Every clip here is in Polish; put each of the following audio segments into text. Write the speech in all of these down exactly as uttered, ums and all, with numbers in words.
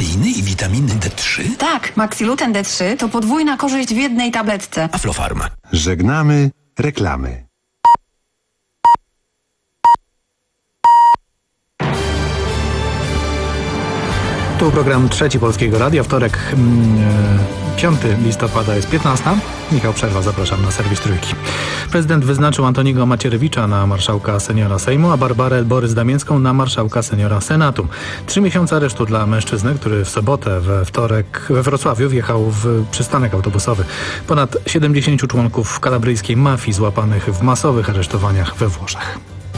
proteiny i witaminy D trzy? Tak, Maxiluten D trzy to podwójna korzyść w jednej tabletce. Aflofarm. Żegnamy reklamy. Tu program Trzeci Polskiego Radia, wtorek piątego listopada jest piętnasta. Michał Przerwa, zapraszam na serwis Trójki. Prezydent wyznaczył Antoniego Macierewicza na marszałka seniora Sejmu, a Barbarę Borys-Damięcką na marszałka seniora Senatu. Trzy miesiące aresztu dla mężczyzny, który w sobotę, we wtorek we Wrocławiu wjechał w przystanek autobusowy. Ponad siedemdziesięciu członków kalabryjskiej mafii złapanych w masowych aresztowaniach we Włoszech.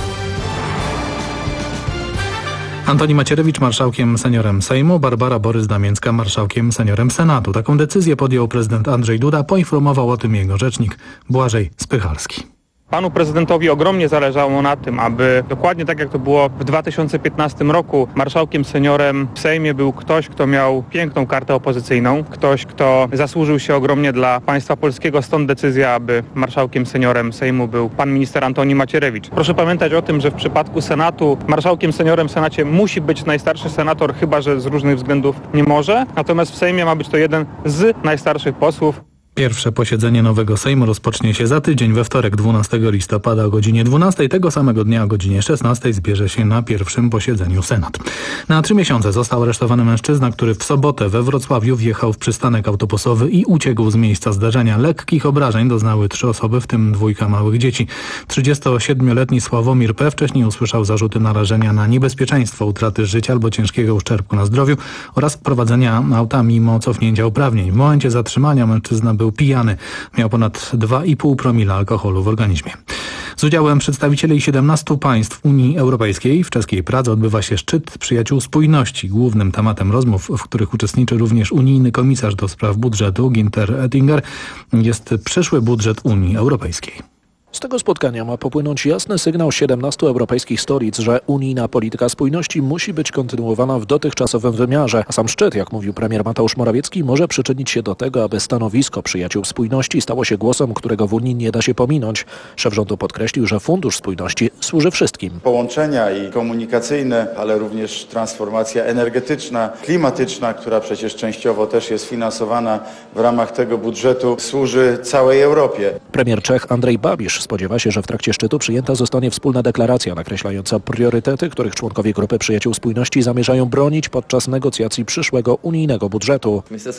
Antoni Macierewicz marszałkiem seniorem Sejmu, Barbara Borys-Damięcka marszałkiem seniorem Senatu. Taką decyzję podjął prezydent Andrzej Duda. Poinformował o tym jego rzecznik Błażej Spychalski. Panu prezydentowi ogromnie zależało na tym, aby dokładnie tak jak to było w dwa tysiące piętnastym roku, marszałkiem seniorem w Sejmie był ktoś, kto miał piękną kartę opozycyjną, ktoś, kto zasłużył się ogromnie dla państwa polskiego, stąd decyzja, aby marszałkiem seniorem Sejmu był pan minister Antoni Macierewicz. Proszę pamiętać o tym, że w przypadku Senatu marszałkiem seniorem w Senacie musi być najstarszy senator, chyba że z różnych względów nie może, natomiast w Sejmie ma być to jeden z najstarszych posłów. Pierwsze posiedzenie nowego Sejmu rozpocznie się za tydzień, we wtorek dwunastego listopada o godzinie dwunastej. Tego samego dnia o godzinie szesnastej zbierze się na pierwszym posiedzeniu Senat. Na trzy miesiące został aresztowany mężczyzna, który w sobotę we Wrocławiu wjechał w przystanek autobusowy i uciekł z miejsca zdarzenia. Lekkich obrażeń doznały trzy osoby, w tym dwójka małych dzieci. trzydziestosiedmioletni Sławomir P. wcześniej usłyszał zarzuty narażenia na niebezpieczeństwo utraty życia albo ciężkiego uszczerbku na zdrowiu oraz prowadzenia auta mimo cofnięcia uprawnień. W momencie zatrzymania mężczyzna był Był pijany. Miał ponad dwa i pół promila alkoholu w organizmie. Z udziałem przedstawicieli siedemnastu państw Unii Europejskiej w czeskiej Pradze odbywa się szczyt przyjaciół spójności. Głównym tematem rozmów, w których uczestniczy również unijny komisarz do spraw budżetu Günther Oettinger, jest przyszły budżet Unii Europejskiej. Z tego spotkania ma popłynąć jasny sygnał siedemnastu europejskich stolic, że unijna polityka spójności musi być kontynuowana w dotychczasowym wymiarze. A sam szczyt, jak mówił premier Mateusz Morawiecki, może przyczynić się do tego, aby stanowisko przyjaciół spójności stało się głosem, którego w Unii nie da się pominąć. Szef rządu podkreślił, że Fundusz Spójności służy wszystkim. Połączenia i komunikacyjne, ale również transformacja energetyczna, klimatyczna, która przecież częściowo też jest finansowana w ramach tego budżetu, służy całej Europie. Premier Czech Andrej Babiš spodziewa się, że w trakcie szczytu przyjęta zostanie wspólna deklaracja nakreślająca priorytety, których członkowie Grupy Przyjaciół Spójności zamierzają bronić podczas negocjacji przyszłego unijnego budżetu.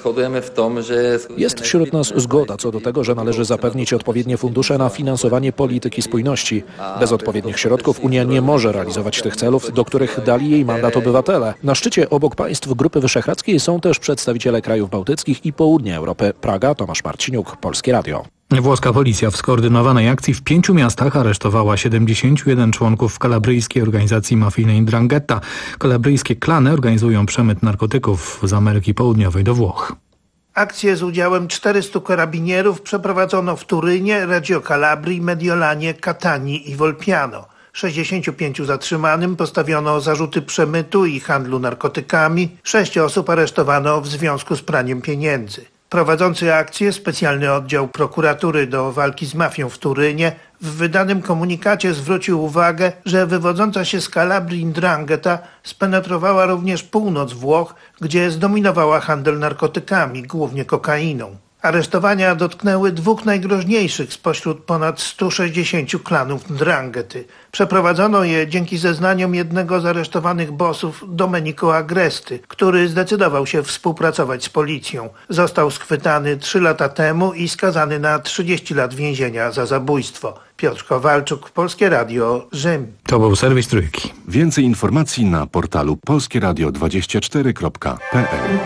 Jest wśród nas zgoda co do tego, że należy zapewnić odpowiednie fundusze na finansowanie polityki spójności. Bez odpowiednich środków Unia nie może realizować tych celów, do których dali jej mandat obywatele. Na szczycie obok państw Grupy Wyszehradzkiej są też przedstawiciele krajów bałtyckich i południa Europy. Praga, Tomasz Marciniuk, Polskie Radio. Włoska policja w skoordynowanej akcji w pięciu miastach aresztowała siedemdziesięciu jeden członków kalabryjskiej organizacji mafijnej Ndrangheta. Kalabryjskie klany organizują przemyt narkotyków z Ameryki Południowej do Włoch. Akcję z udziałem czterystu karabinierów przeprowadzono w Turynie, Reggio Calabrii, Mediolanie, Catanii i Volpiano. sześćdziesięciu pięciu zatrzymanym postawiono zarzuty przemytu i handlu narkotykami. Sześć osób aresztowano w związku z praniem pieniędzy. Prowadzący akcję specjalny oddział prokuratury do walki z mafią w Turynie w wydanym komunikacie zwrócił uwagę, że wywodząca się z Kalabrii Ndrangheta spenetrowała również północ Włoch, gdzie zdominowała handel narkotykami, głównie kokainą. Aresztowania dotknęły dwóch najgroźniejszych spośród ponad stu sześćdziesięciu klanów Ndranghety. Przeprowadzono je dzięki zeznaniom jednego z aresztowanych bossów, Domenico Agresty, który zdecydował się współpracować z policją. Został schwytany trzy lata temu i skazany na trzydzieści lat więzienia za zabójstwo. Piotr Kowalczuk, Polskie Radio, Rzym. To był serwis Trójki. Więcej informacji na portalu polskieradio dwadzieścia cztery kropka p l.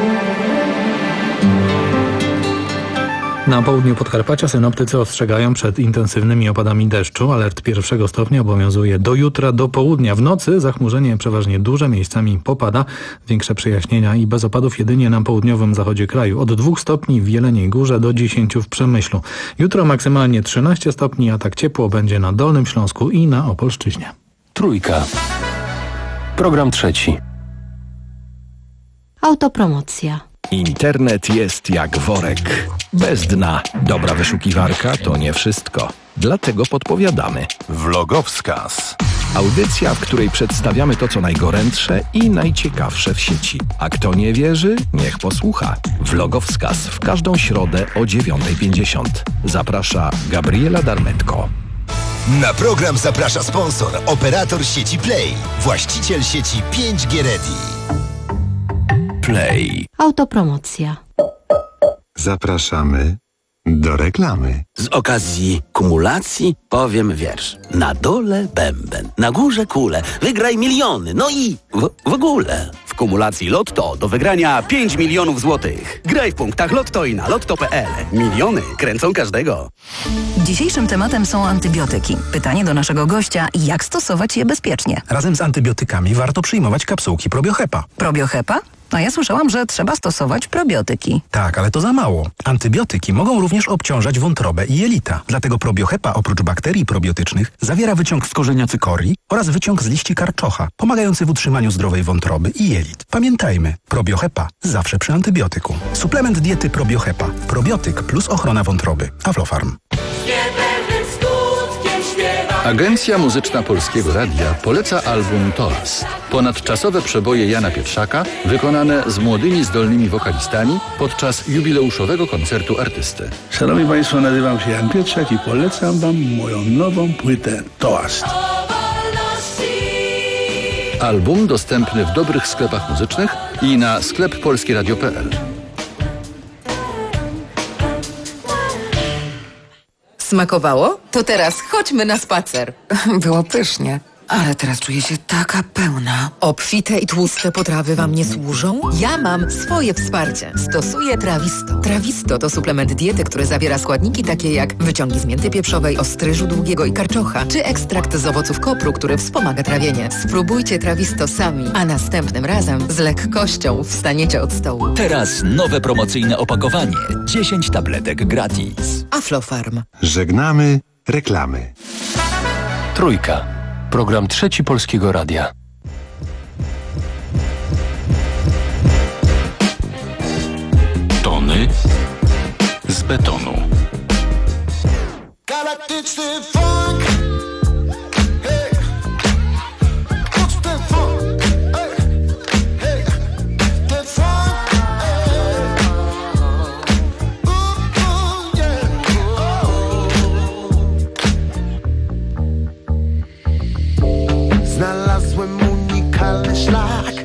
Na południu Podkarpacia synoptycy ostrzegają przed intensywnymi opadami deszczu. Alert pierwszego stopnia obowiązuje do jutra do południa. W nocy zachmurzenie przeważnie duże, miejscami popada. Większe przejaśnienia i bez opadów jedynie na południowym zachodzie kraju. Od dwóch stopni w Jeleniej Górze do dziesięciu w Przemyślu. Jutro maksymalnie trzynaście stopni, a tak ciepło będzie na Dolnym Śląsku i na Opolszczyźnie. Trójka. Program trzeci. Autopromocja. Internet jest jak worek. Bez dna. Dobra wyszukiwarka to nie wszystko. Dlatego podpowiadamy. Vlogowskaz. Audycja, w której przedstawiamy to, co najgorętsze i najciekawsze w sieci. A kto nie wierzy, niech posłucha. Vlogowskaz w każdą środę o dziewiąta pięćdziesiąt. Zaprasza Gabriela Darmetko. Na program zaprasza sponsor, operator sieci Play, właściciel sieci pięć G Ready. Play. Autopromocja. Zapraszamy do reklamy. Z okazji kumulacji powiem wiersz. Na dole bęben, na górze kule, wygraj miliony, no i w, w ogóle. W kumulacji Lotto do wygrania pięć milionów złotych. Graj w punktach Lotto i na lotto kropka p l. Miliony kręcą każdego. Dzisiejszym tematem są antybiotyki. Pytanie do naszego gościa, jak stosować je bezpiecznie? Razem z antybiotykami warto przyjmować kapsułki Probiohepa. Probiohepa? A ja słyszałam, że trzeba stosować probiotyki. Tak, ale to za mało. Antybiotyki mogą również obciążać wątrobę i jelita. Dlatego Probiohepa oprócz bakterii probiotycznych zawiera wyciąg z korzenia cykorii oraz wyciąg z liści karczocha, pomagający w utrzymaniu zdrowej wątroby i jelit. Pamiętajmy, Probiohepa zawsze przy antybiotyku. Suplement diety Probiohepa. Probiotyk plus ochrona wątroby. Aflofarm. Agencja Muzyczna Polskiego Radia poleca album Toast. Ponadczasowe przeboje Jana Pietrzaka wykonane z młodymi, zdolnymi wokalistami podczas jubileuszowego koncertu artysty. Szanowni Państwo, nazywam się Jan Pietrzak i polecam Wam moją nową płytę Toast. Album dostępny w dobrych sklepach muzycznych i na sklep polskieradio kropka p l. Smakowało? To teraz chodźmy na spacer. Było pysznie, ale teraz czuję się taka pełna. Obfite i tłuste potrawy Wam nie służą? Ja mam swoje wsparcie. Stosuję Trawisto. Trawisto to suplement diety, który zawiera składniki takie jak wyciągi z mięty pieprzowej, ostryżu długiego i karczocha, czy ekstrakt z owoców kopru, który wspomaga trawienie. Spróbujcie Trawisto sami, a następnym razem z lekkością wstaniecie od stołu. Teraz nowe promocyjne opakowanie. dziesięć tabletek gratis. Aflofarm. Żegnamy reklamy. Trójka. Program Trzeci Polskiego Radia. Tony z betonu. Galaktyczny funk. Hey. Poczuł ten funk. Hey. Hey. Ten funk. Hey. Ooh, ooh, yeah. Oh. Znalazłem unikalny szlak,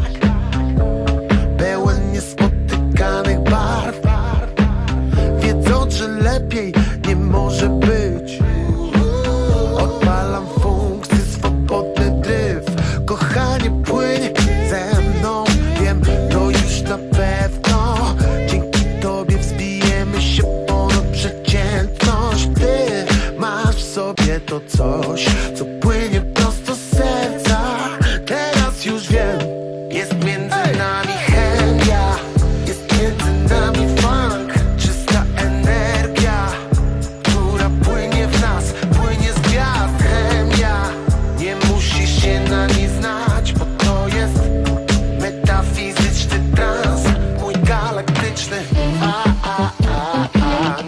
pełen niespotykanych barw. Wiedzą, że lepiej nie może być. Odpalam funkcję, swobodny dryf. Kochanie, płyń ze mną. Wiem, to już na pewno. Dzięki tobie wzbijemy się ponad przeciętność. Ty masz w sobie to coś, co płynie prosto z serca. Teraz już wiem, jest między nami chemia, jest między nami funk. Czysta energia, która płynie w nas, płynie z gwiazd. Chemia, nie musisz się na niej znać, bo to jest metafizyczny trans, mój galaktyczny a, a, a, a.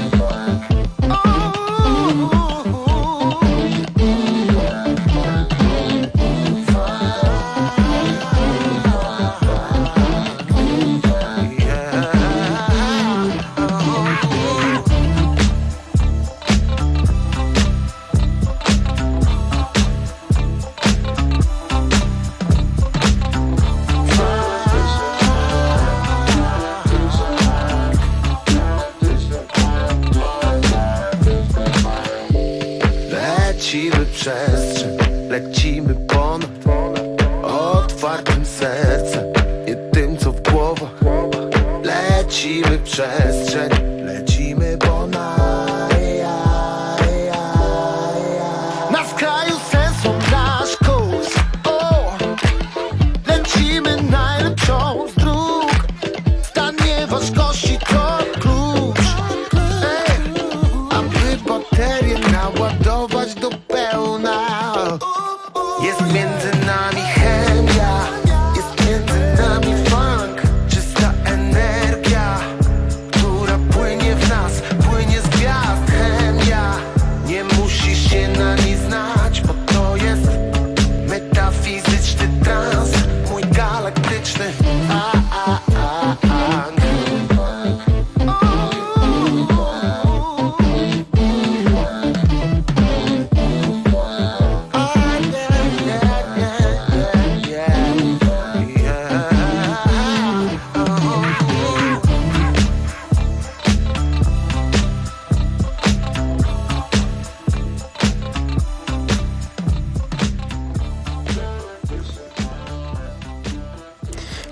Lecimy przestrzeń, lecimy ponad otwartym sercem, nie tym co w głowach. Lecimy przestrzeń, lecimy ponad. Na skraju sensu nasz kurs. O, lecimy najlepszą z dróg. Stan nieważkości to klucz. Ej, aby baterię naładować do pełna. Jest między nami chemia, jest między nami funk. Czysta energia, która płynie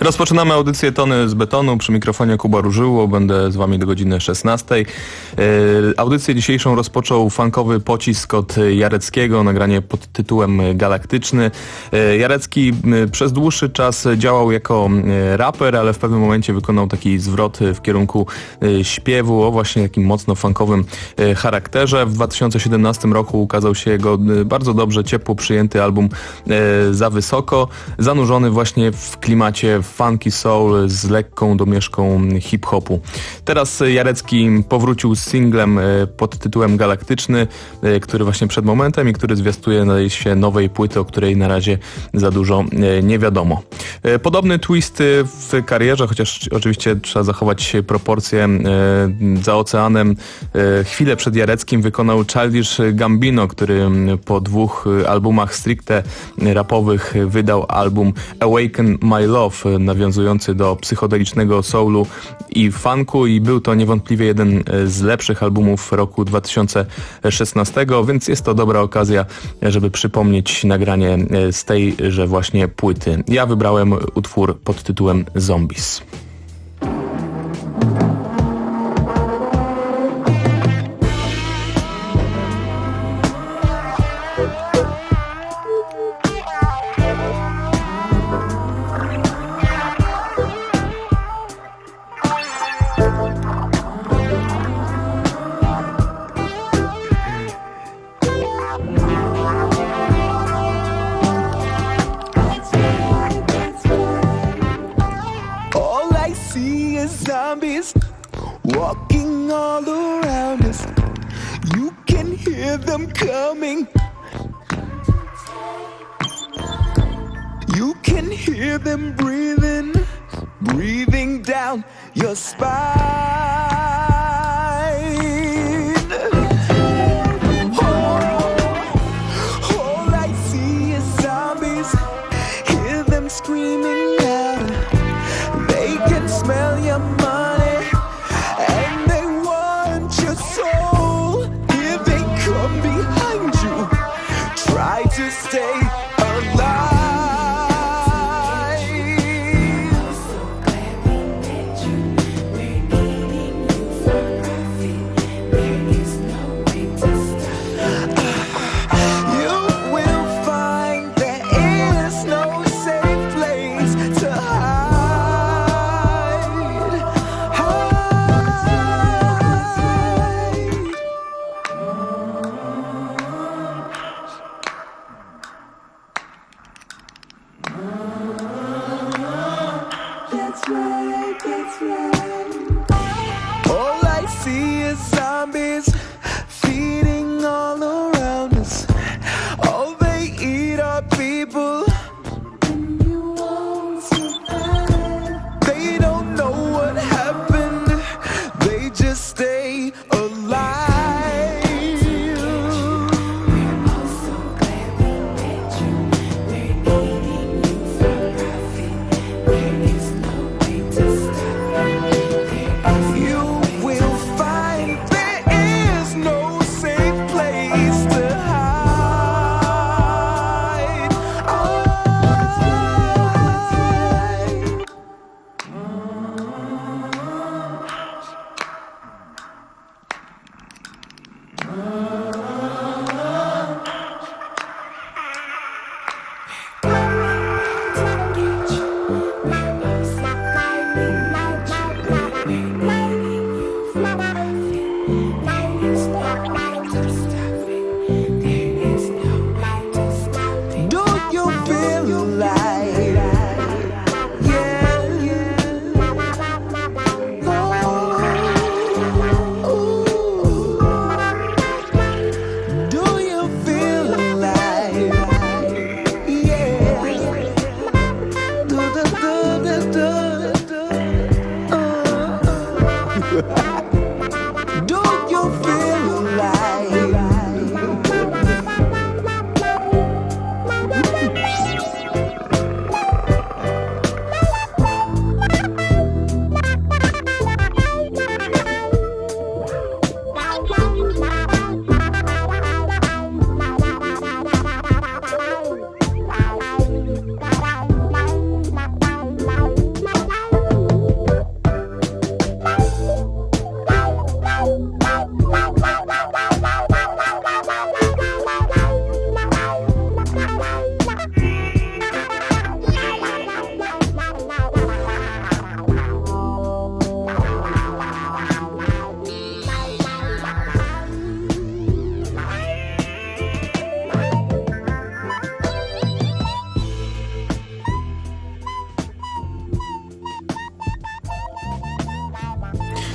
Rozpoczynamy audycję Tony z betonu. Przy mikrofonie Kuba Różyło. Będę z wami do godziny szesnastej. Audycję dzisiejszą rozpoczął funkowy pocisk od Jareckiego. Nagranie pod tytułem Galaktyczny. Jarecki przez dłuższy czas działał jako raper, ale w pewnym momencie wykonał taki zwrot w kierunku śpiewu o właśnie takim mocno funkowym charakterze. W dwa tysiące siedemnastym roku ukazał się jego bardzo dobrze, ciepło przyjęty album Za Wysoko, zanurzony właśnie w klimacie funky soul z lekką domieszką hip-hopu. Teraz Jarecki powrócił z singlem pod tytułem Galaktyczny, który właśnie przed momentem i który zwiastuje nadejście nowej płyty, o której na razie za dużo nie wiadomo. Podobny twist w karierze, chociaż oczywiście trzeba zachować proporcje. Za oceanem chwilę przed Jareckim wykonał Childish Gambino, który po dwóch albumach stricte rapowych wydał album Awaken My Love, nawiązujący do psychodelicznego soulu i funku, i był to niewątpliwie jeden z lepszych albumów roku dwa tysiące szesnastego, więc jest to dobra okazja, żeby przypomnieć nagranie z tejże właśnie płyty. Ja wybrałem utwór pod tytułem Zombies. Walking all around us, you can hear them coming. You can hear them breathing, breathing down your spine. Oh, all I see is zombies, hear them screaming out. They can smell your money. To stay alive. You will find there is no safe place to hide. Hide. That's right, that's right. All I see is zombies feeding all around us. All they eat are people. You won't survive. They don't know what happened. They just stay alive. You will find there is no safe place to hide. Do you feel alive? Yeah. Ooh. Do you feel alive? Yeah. Do do do do do do. Uh. Do you feel alive?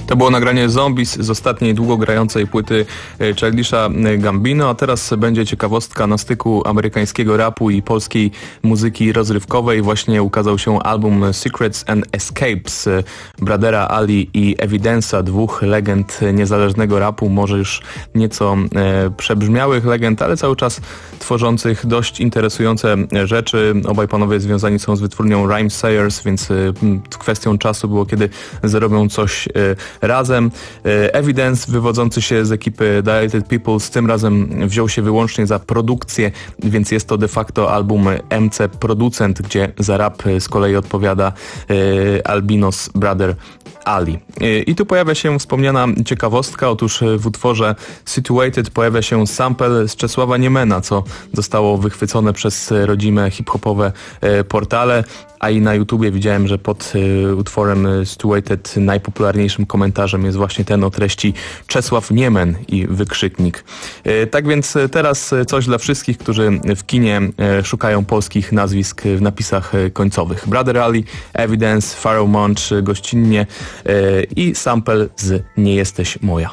To było nagranie Zombies z ostatniej długo grającej płyty Childisha Gambino, a teraz będzie ciekawostka na styku amerykańskiego rapu i polskiej muzyki rozrywkowej. Właśnie ukazał się album Secrets and Escapes Bradera Ali i Evidence'a, dwóch legend niezależnego rapu, może już nieco e, przebrzmiałych legend, ale cały czas tworzących dość interesujące rzeczy. Obaj panowie związani są z wytwórnią Rhymesayers, więc e, kwestią czasu było, kiedy zrobią coś e, razem. E, Evidence, wywodzący się z ekipy Dilated Peoples, tym razem wziął się wyłącznie za produkcję, więc jest to de facto album M C Producent, gdzie za rap z kolei odpowiada e, Albinos Brother Ali. I tu pojawia się wspomniana ciekawostka. Otóż w utworze Situated pojawia się sample z Czesława Niemena, co zostało wychwycone przez rodzime hip-hopowe portale, a i na YouTubie widziałem, że pod utworem Situated najpopularniejszym komentarzem jest właśnie ten o treści Czesław Niemen i wykrzyknik. Tak więc teraz coś dla wszystkich, którzy w kinie szukają polskich nazwisk w napisach końcowych. Brother Ali, Evidence, Pharoah Monch gościnnie i sample z Nie jesteś moja.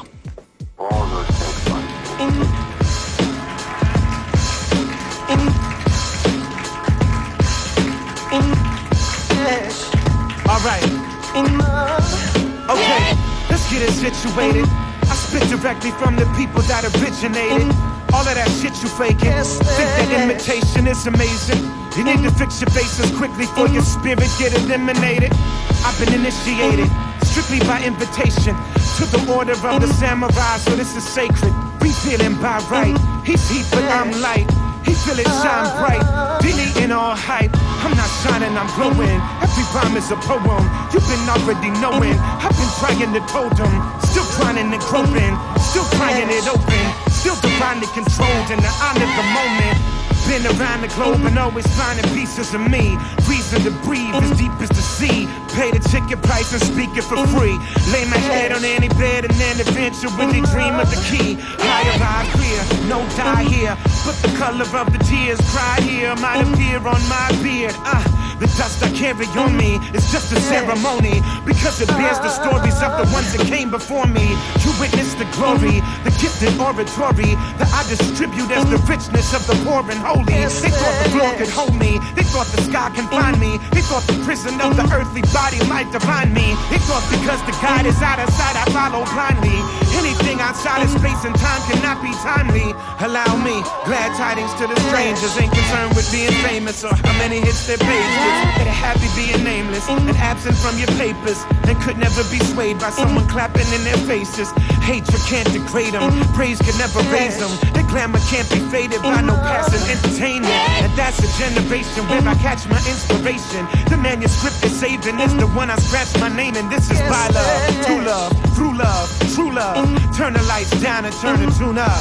Alright. Okay, let's get it situated. I spit directly from the people that originated. All of that shit you faking, think that imitation is amazing. You need to fix your faces quickly for your spirit get eliminated. I've been initiated strictly by invitation to the order of the samurai, so this is sacred. We feeling by right. He's heat, but I'm light. He feel it shine bright, deleting all hype. I'm not shining, I'm glowing. Every rhyme is a poem. You've been already knowing. I've been trying to told them, still grinding and groping, still crying it open, still divinely controlled in the honor of the moment. Been around the globe and always finding pieces of me. Reason to breathe as deep as the sea. Pay the ticket price and speak it for free. Lay my head on any bed and then eventually dream of the key. Higher I clear, no die here. But the color of the tears cried here might appear on my beard. Uh, the dust I carry on me is just a ceremony, because it bears the stories of the ones that came before me. You witness the glory, the gifted oratory that I distribute as the richness of the poor and holy. They thought the floor could hold me. They thought the sky can find me. They thought the prison of the earthly body might define me. They thought because the guide is out of sight, I follow blindly. Anything outside of space and time cannot be timely. Allow me, glad tidings to the strangers. Ain't concerned with being famous or how many hits their pages. They're happy being nameless and absent from your papers, and could never be swayed by someone clapping in their faces. Hatred can't degrade them, praise can never raise them. Their glamour can't be faded by no passing entertainment. And that's a generation where I catch my inspiration. The manuscript is saving is the one I scratch my name in. This is by love, true love, through love, true love. Turn the lights down and turn the tune up.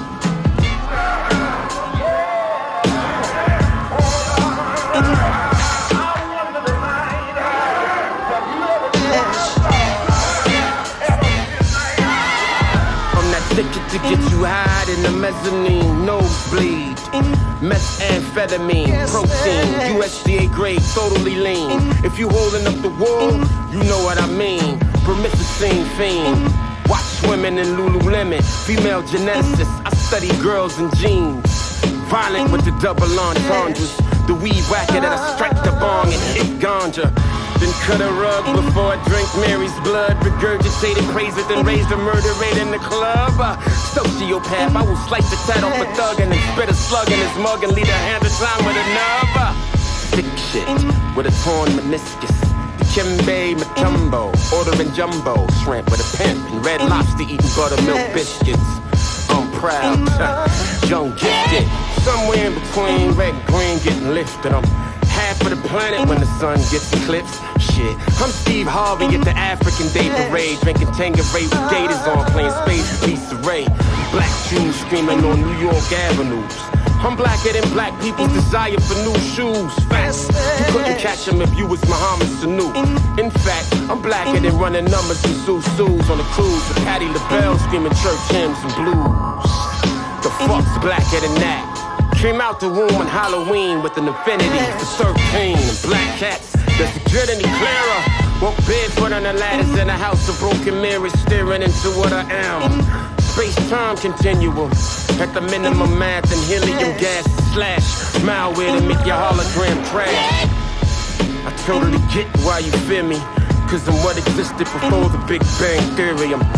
Ticket to get you high in the mezzanine, nosebleed, methamphetamine, protein, U S D A grade, totally lean. If you holding up the wall, you know what I mean. Promethazine fiend, watch women in Lululemon, female geneticist. I study girls in jeans, violent with the double entendres. The weed whacker that I strike the bong and hit ganja. Then cut a rug before I drink Mary's blood. Regurgitated crazy, then raised a murder rate in the club. Uh, sociopath, I will slice the tat off a thug and then spit a slug in his mug and lead a hand to time with a nub. Uh, sick shit with a torn meniscus. Kimbe Matumbo, ordering jumbo shrimp with a pimp and red lobster eating buttermilk biscuits. I'm proud, young gifted. Somewhere in between red and green getting lifted. I'm half of the planet when the sun gets eclipsed. Shit, I'm Steve Harvey at the African Day Parade, drinking Tanqueray with gators on, playing space with Lisa Ray. Black shoes screaming on New York avenues. I'm blacker than black people's desire for new shoes. Fast, you couldn't catch him if you was Muhammad Sanu. In fact, I'm blacker than running numbers and Zuzus on a cruise with Patti LaBelle screaming church hymns and blues. The fuck's blacker than that? Came out the womb on Halloween with an affinity for thirteen and black cats. Does it get any clearer? Walk barefoot on the ladders in a house of broken mirrors, staring into what I am. Space-time continuum. At the minimum math and helium gas slash malware to make your hologram trash. I totally get why you fear me, cause I'm what existed before the Big Bang Theory. I'm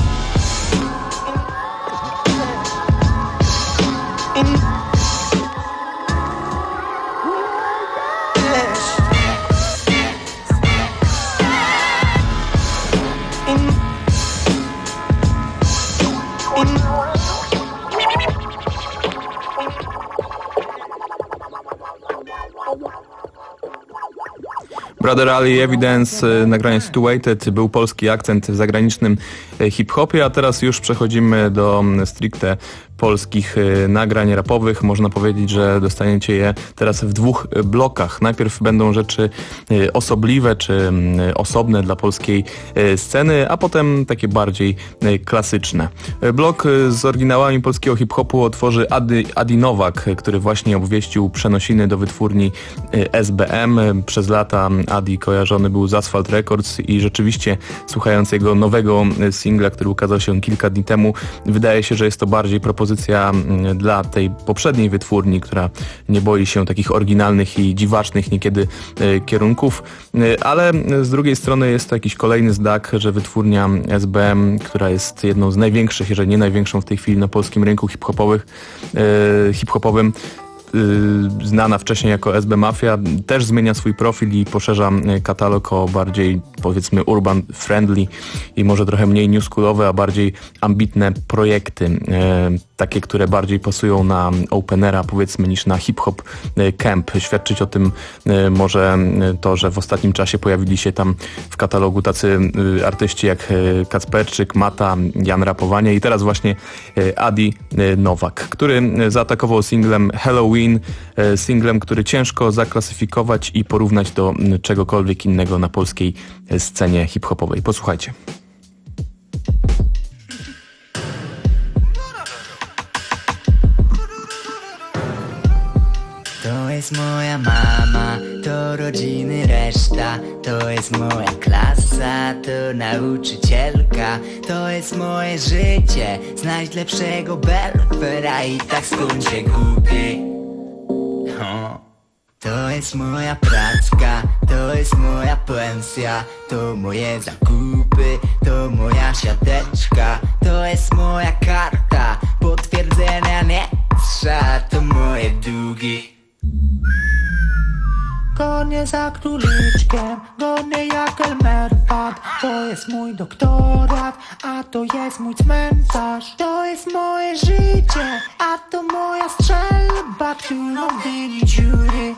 Brother Ali, Evidence, nagranie Situated, był polski akcent w zagranicznym hip-hopie, a teraz już przechodzimy do stricte polskich nagrań rapowych. Można powiedzieć, że dostaniecie je teraz w dwóch blokach. Najpierw będą rzeczy osobliwe czy osobne dla polskiej sceny, a potem takie bardziej klasyczne. Blok z oryginałami polskiego hip-hopu otworzy Adi, Adi Nowak, który właśnie obwieścił przenosiny do wytwórni S B M. Przez lata Adi kojarzony był z Asphalt Records i rzeczywiście, słuchając jego nowego singla, który ukazał się kilka dni temu, wydaje się, że jest to bardziej propozycja dla tej poprzedniej wytwórni, która nie boi się takich oryginalnych i dziwacznych niekiedy kierunków, ale z drugiej strony jest to jakiś kolejny znak, że wytwórnia S B M, która jest jedną z największych, jeżeli nie największą w tej chwili na polskim rynku hip-hopowych, hip-hopowym, znana wcześniej jako S B Mafia, też zmienia swój profil i poszerza katalog o bardziej, powiedzmy, urban friendly i może trochę mniej newschoolowe, a bardziej ambitne projekty, takie, które bardziej pasują na openera, powiedzmy, niż na hip-hop camp. Świadczyć o tym może to, że w ostatnim czasie pojawili się tam w katalogu tacy artyści jak Kacperczyk, Mata, Jan Rapowanie i teraz właśnie Adi Nowak, który zaatakował singlem Halloween, singlem, który ciężko zaklasyfikować i porównać do czegokolwiek innego na polskiej scenie hip-hopowej. Posłuchajcie. To jest moja mama, to rodziny reszta, to jest moja klasa, to nauczycielka, to jest moje życie, znajdź lepszego belfera i tak skończę głupi. O. To jest moja pracka, to jest moja pensja, to moje zakupy, to moja siateczka, to jest moja karta, potwierdzenia nie trzeba, to moje długi. Gonię za króliczkiem, gonię jak Elmerfad. To jest mój doktorat, a to jest mój cmentarz. To jest moje życie, a to moja strzelba, którą dymi dziury.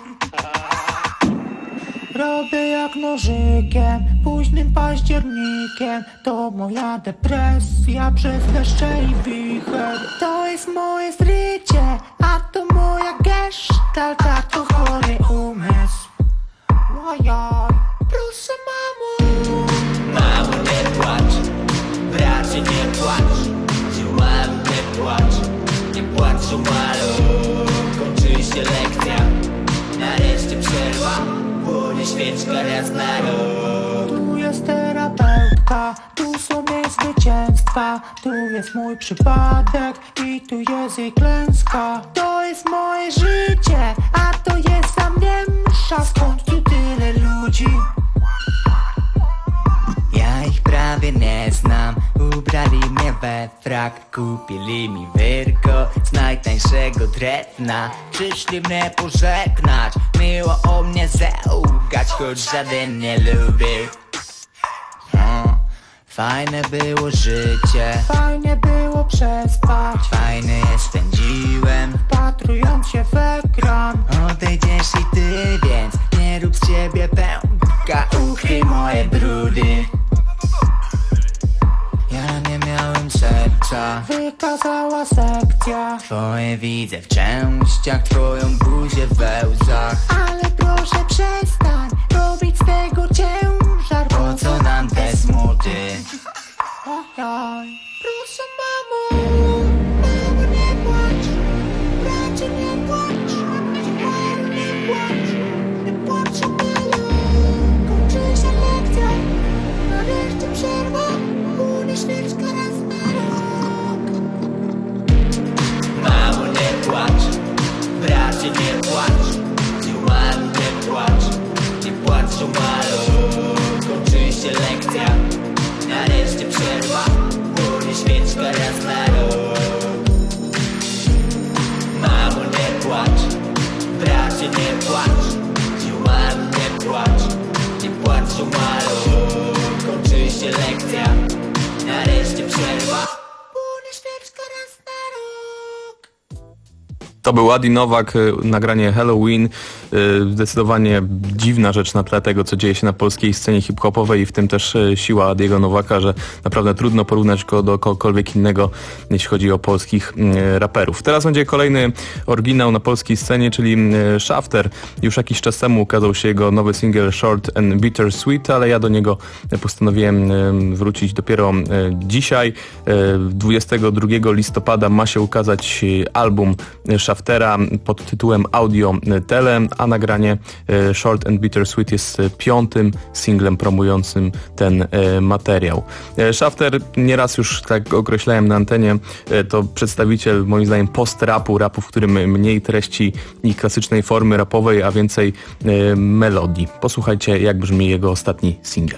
Robię jak nożykiem, późnym październikiem. To moja depresja przez deszcze i wicher. To jest moje życie, a to moja gestalt, a to chory umysł. Ojoj, proszę mamo. Mamo, nie płacz, bracie, nie płacz, działam, nie płacz, nie płacz, malu. Kończy się lekcja, nareszcie przerwa, płonie świeczka raz na rok. Tu jest terapeutka, tu są jej zwycięstwa, tu jest mój przypadek i tu jest jej klęska. To jest moje życie, a to jest za mnie msza, skąd tu tyle ludzi? Ja ich prawie nie znam, ubrali mnie we frak, kupili mi wyrko z najtańszego drewna. Przyszli mnie pożegnać, miło o mnie zaukać, choć żaden nie lubi. O, fajne było życie, fajnie było przespać, fajne je spędziłem, wpatrując się w ekran. Odejdziesz i ty, więc nie rób z ciebie pępka, ukryj moje brudy. Ja nie miałem serca, wykazała sekcja. Twoje widzę w częściach, twoją buzię we łzach. Ale proszę przestań robić z tego ciężar. Po co nam te smuty? Ojoj, proszę mamo. Mamo, nie płacz, bracie, nie płacz, nie płacz, nie płacz, malu. Kończy się lekcja, się lekcja, nareszcie przerwa, płonie świeczka raz na rok. Mamo, nie płacz, bracie, nie płacz, ziomanu, nie płacz, nie płacz, ziomanu. Kończy się lekcja, nareszcie przerwa, płonie świeczka raz na rok. To był Adi Nowak, nagranie Halloween. Zdecydowanie dziwna rzecz na tle tego, co dzieje się na polskiej scenie hip-hopowej i w tym też siła Adiego Nowaka, że naprawdę trudno porównać go do kogokolwiek innego, jeśli chodzi o polskich raperów. Teraz będzie kolejny oryginał na polskiej scenie, czyli Shafter. Już jakiś czas temu ukazał się jego nowy single Short and Bitter Sweet, ale ja do niego postanowiłem wrócić dopiero dzisiaj. dwudziestego drugiego listopada ma się ukazać album Shaftera pod tytułem Audio Tele, a nagranie Short and Bitter Sweet jest piątym singlem promującym ten materiał. Shafter, nieraz już tak określałem na antenie, to przedstawiciel moim zdaniem post-rapu, rapu, w którym mniej treści i klasycznej formy rapowej, a więcej melodii. Posłuchajcie, jak brzmi jego ostatni singiel.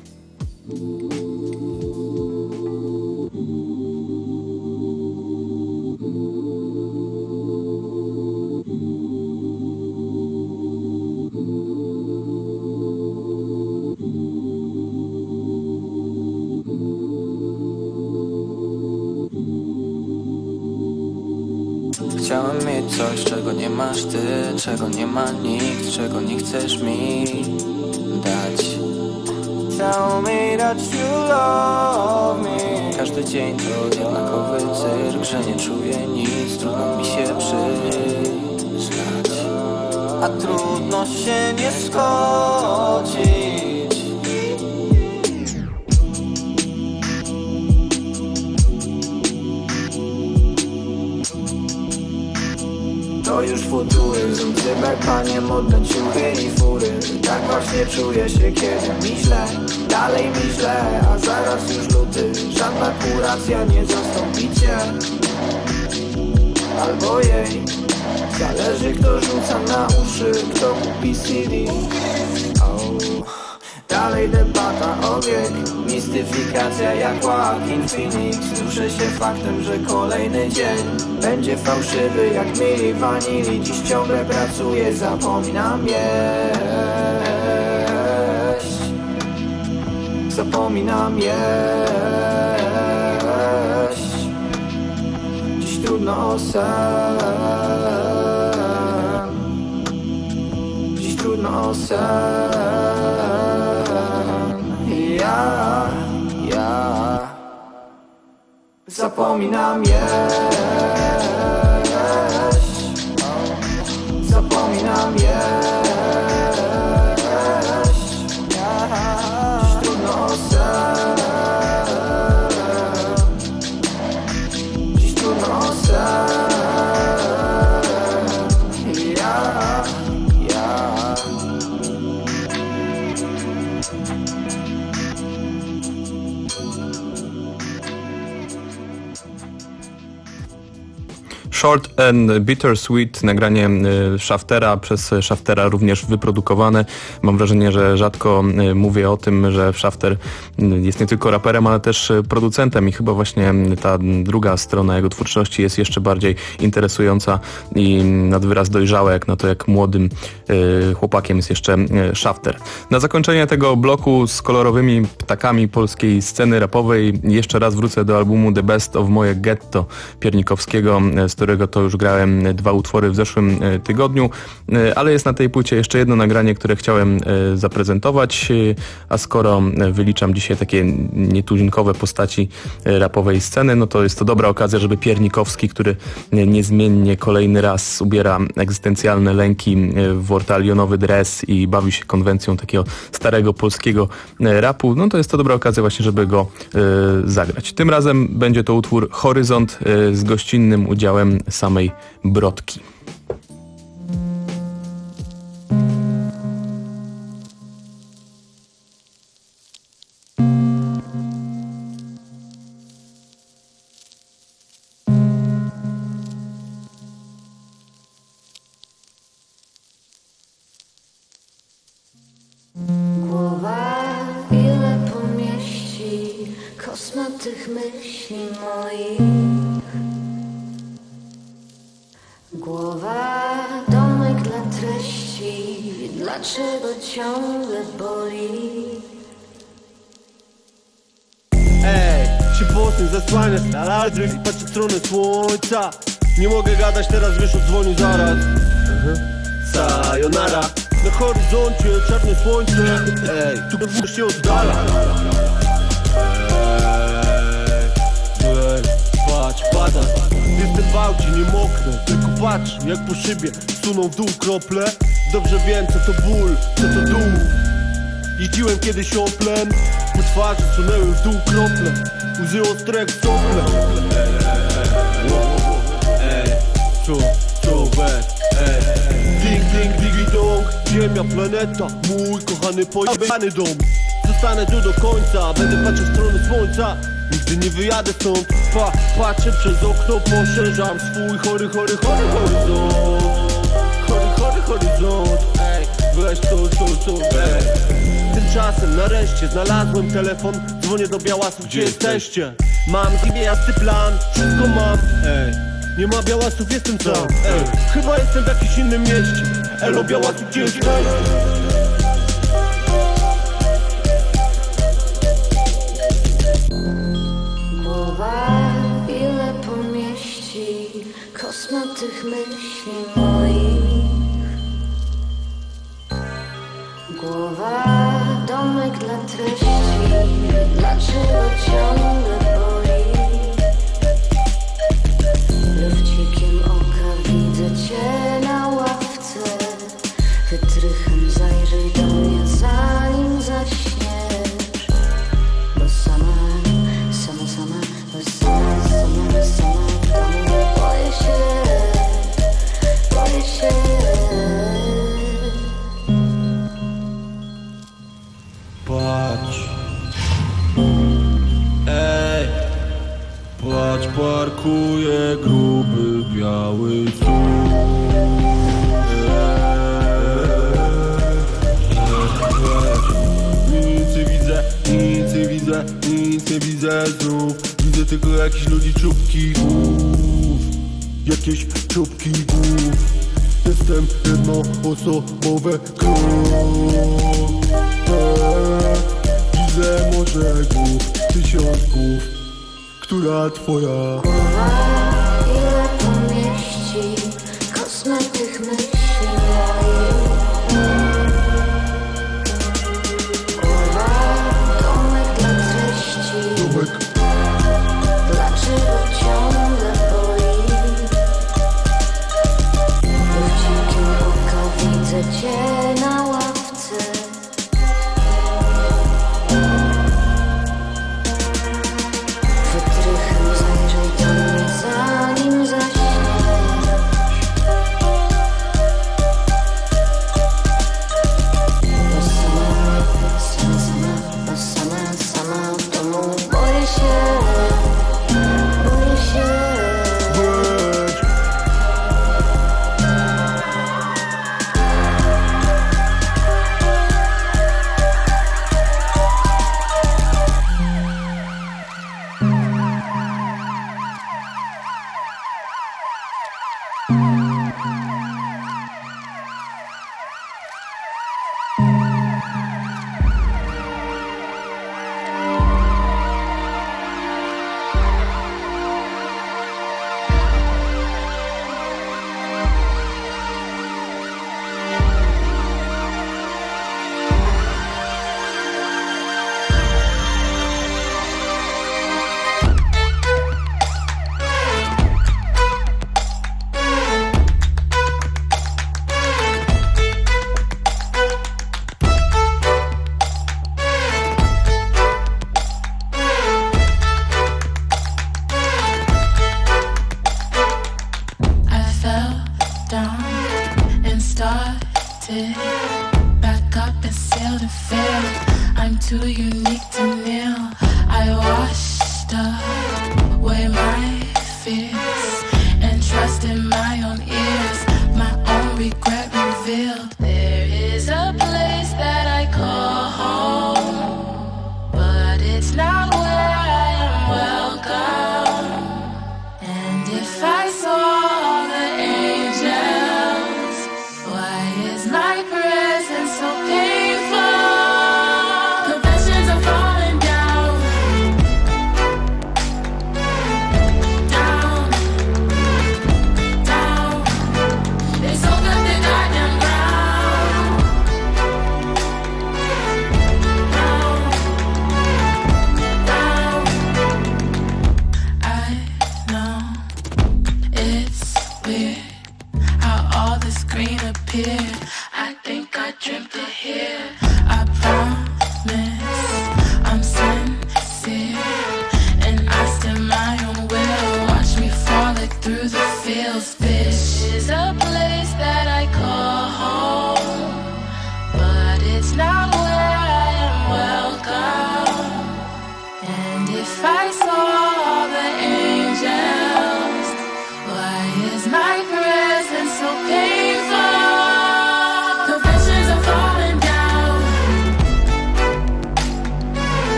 Chciałem mieć coś, czego nie masz ty, czego nie ma nikt, czego nie chcesz mi dać. Tell me that you love me. Każdy dzień to jednakowy cyrk, że nie czuję nic, trudno mi się przyznać. A trudno się nie zgodzić. To już futuryzm, zybek, panie, modne ciuchy i fury. Tak właśnie czuję się, kiedy mi źle, dalej mi źle, a zaraz już luty. Żadna kuracja nie zastąpi cię, albo jej. Zależy, kto rzuca na uszy, kto kupi C D. Oh. Dalej debata o wiek, mistyfikacja jak Joaquin Phoenix. Duszę się faktem, że kolejny dzień będzie fałszywy jak Milli Vanilli. Dziś ciągle pracuję, zapominam jeść. Zapominam jeść. Dziś trudno o sen. Dziś trudno o sen. Ja, ja zapominam jeść. Zapominam jeść. Dziś trudno o sen. Dziś trudno o sen. Ja, ja. Short and Bitter Sweet, nagranie Shaftera, przez Shaftera również wyprodukowane. Mam wrażenie, że rzadko mówię o tym, że Shafter jest nie tylko raperem, ale też producentem i chyba właśnie ta druga strona jego twórczości jest jeszcze bardziej interesująca i nad wyraz dojrzała, jak na to, jak młodym chłopakiem jest jeszcze Shafter. Na zakończenie tego bloku z kolorowymi ptakami polskiej sceny rapowej jeszcze raz wrócę do albumu The Best of Moje Ghetto Piernikowskiego, z którego to już grałem dwa utwory w zeszłym tygodniu, ale jest na tej płycie jeszcze jedno nagranie, które chciałem zaprezentować, a skoro wyliczam dzisiaj takie nietuzinkowe postaci rapowej sceny, no to jest to dobra okazja, żeby Piernikowski, który niezmiennie kolejny raz ubiera egzystencjalne lęki w ortalionowy dres i bawi się konwencją takiego starego polskiego rapu, no to jest to dobra okazja właśnie, żeby go zagrać. Tym razem będzie to utwór Horyzont z gościnnym udziałem samej Brodki. Głowa chwilę kosmatych myśli moich. Głowa, domek dla treści, dlaczego ciągle boli? Ej, się posłem zasłaniasz na ladry i patrzę w stronę słońca. Nie mogę gadać teraz, wiesz, odzwonił zaraz. uh-huh. Sayonara. Na horyzoncie czarne słońce. Ej, tu wóz się oddala. Ej, ej, patrz, pada. Jestem w aucie, nie moknę, tylko patrz jak po szybie suną w dół krople. Dobrze wiem, co to ból, co to dół. Jeździłem kiedyś oplem, po twarzy sunęły w dół krople. Łzy ostre jak sople. Ej, co, co, weź, ej. Ding, ding, digi dong, ziemia, planeta, mój kochany pojebany dom. Zostanę tu do końca, będę patrzył w stronę słońca. Nigdy nie wyjadę stąd, pa, patrzę przez okno, poszerzam swój chory, chory, chory horyzont. Chory, chory horyzont, ej, weź to, to, to, ej. Tymczasem nareszcie znalazłem telefon, dzwonię do Białasów, gdzie jesteście? Mam sobie jasny plan, wszystko mam, ej. Nie ma Białasów, jestem tam, ej. Chyba jestem w jakimś innym mieście. Elo Białasów, gdzie jesteś? Głowa ile pomieści kosmatych myśli moich. Głowa, domek dla treści, dlaczego ciągle boli? Lufcikiem oka widzę cię na ławce. Wytrychem zajrzyj do mnie zanim zaśniesz. Bo sama, sama, sama, bo sama, sama, sama w domu boję się, boję się. Patrz, ej, patrz, parkuje gruby biały cud. Nic nie widzę, nic nie widzę, nic nie widzę znów. Widzę tylko jakichś ludzi czubki głów, jakieś czubki głów. Jestem jednoosobowe klub. Widzę morze głów, tysiąc głów. Która twoja? Głowa ile pomieści kosmatych myśli moich. Głowa, domek dla treści, domek. Dlaczego ciągle boli? Lufcikiem oka widzę cię na ławce. Wytrychem zajrzyj do mnie zanim zaśniesz.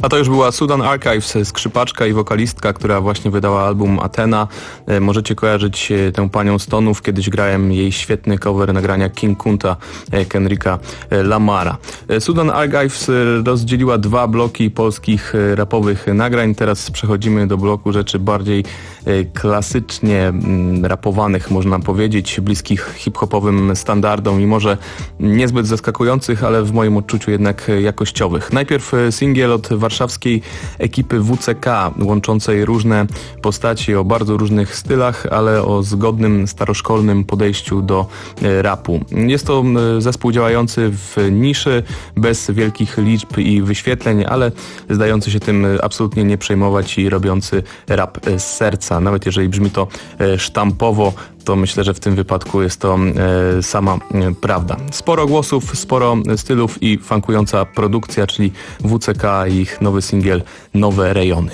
A to już była Sudan Archives, skrzypaczka i wokalistka, która właśnie wydała album Athena. Możecie kojarzyć tę panią z tonów. Kiedyś grałem jej świetny cover nagrania King Kunta Kendricka Lamara. Sudan Archives rozdzieliła dwa bloki polskich rapowych nagrań. Teraz przechodzimy do bloku rzeczy bardziej klasycznie rapowanych, można powiedzieć, bliskich hip-hopowym standardom i może niezbyt zaskakujących, ale w moim odczuciu jednak jakościowych. Najpierw singiel od warszawskiej ekipy W C K, łączącej różne postaci o bardzo różnych stylach, ale o zgodnym, staroszkolnym podejściu do rapu. Jest to zespół działający w niszy, bez wielkich liczb i wyświetleń, ale zdający się tym absolutnie nie przejmować i robiący rap z serca. Nawet jeżeli brzmi to sztampowo, to myślę, że w tym wypadku jest to e, sama e, prawda. Sporo głosów, sporo stylów i funkująca produkcja, czyli W C K i ich nowy singiel Nowe Rejony.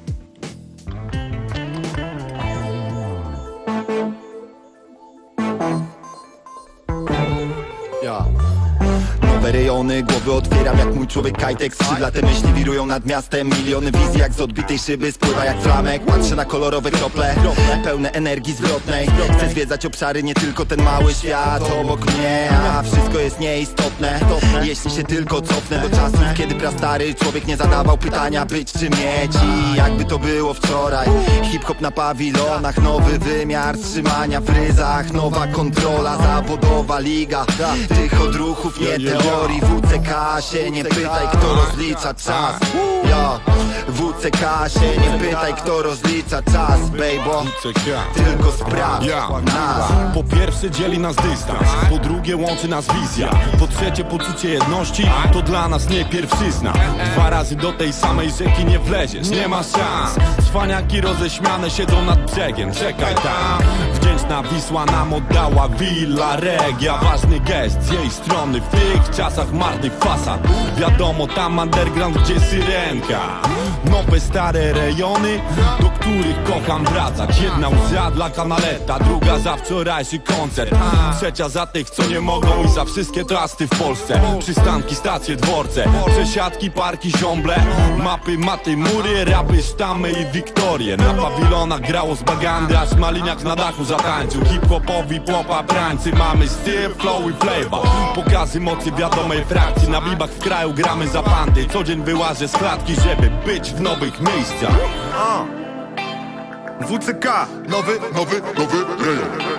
Rejony, głowy otwieram jak mój człowiek Kajtek. Skrzydlate myśli wirują nad miastem. Miliony wizji jak z odbitej szyby spływa jak flamek. Patrzę na kolorowe krople, pełne energii zwrotnej. Chcę zwiedzać obszary, nie tylko ten mały świat obok mnie, a wszystko jest nieistotne, jeśli się tylko cofnę do czasów, kiedy prastary człowiek nie zadawał pytania być czy mieć. I jakby to było wczoraj, hip-hop na pawilonach, nowy wymiar trzymania w ryzach, nowa kontrola, zawodowa liga tych odruchów, nie teorii. W C K się nie pytaj, kto rozlicza czas. Ja, W C K się nie pytaj, kto rozlicza czas, baby. Tylko sprawdź nas. Po pierwsze dzieli nas dystans, po drugie łączy nas wizja, po trzecie poczucie jedności, to dla nas nie pierwszyzna. Dwa razy do tej samej rzeki nie wleziesz, nie ma szans. Cwaniaki roześmiane siedzą nad brzegiem, czekaj tam. Wdzięczna Wisła nam oddała Villa Regia. Ważny gest z jej strony w tych czasach marnych fasad. Wiadomo, tam underground, gdzie syrenka. Nowe stare rejony, do których kocham wracać. Jedna łza dla kanaleta, druga za wczorajszy koncert, trzecia za tych, co nie mogą i za wszystkie trasty w Polsce. Przystanki, stacje, dworce, przesiadki, parki, ziomble, mapy, maty, mury, rapy, sztamy i wiktorie. Na pawilonach grało z bagandy, aż Maliniak na dachu zatańczył. Hip-hopowi popa brańcy, mamy styl, flow i flavor. Pokazy mocy wiadomej frakcji, na bibach w kraju gramy za panty. Co dzień wyłażę z klatki, żeby być w nowych miejscach. W C K, nowy, nowy, nowy rejon.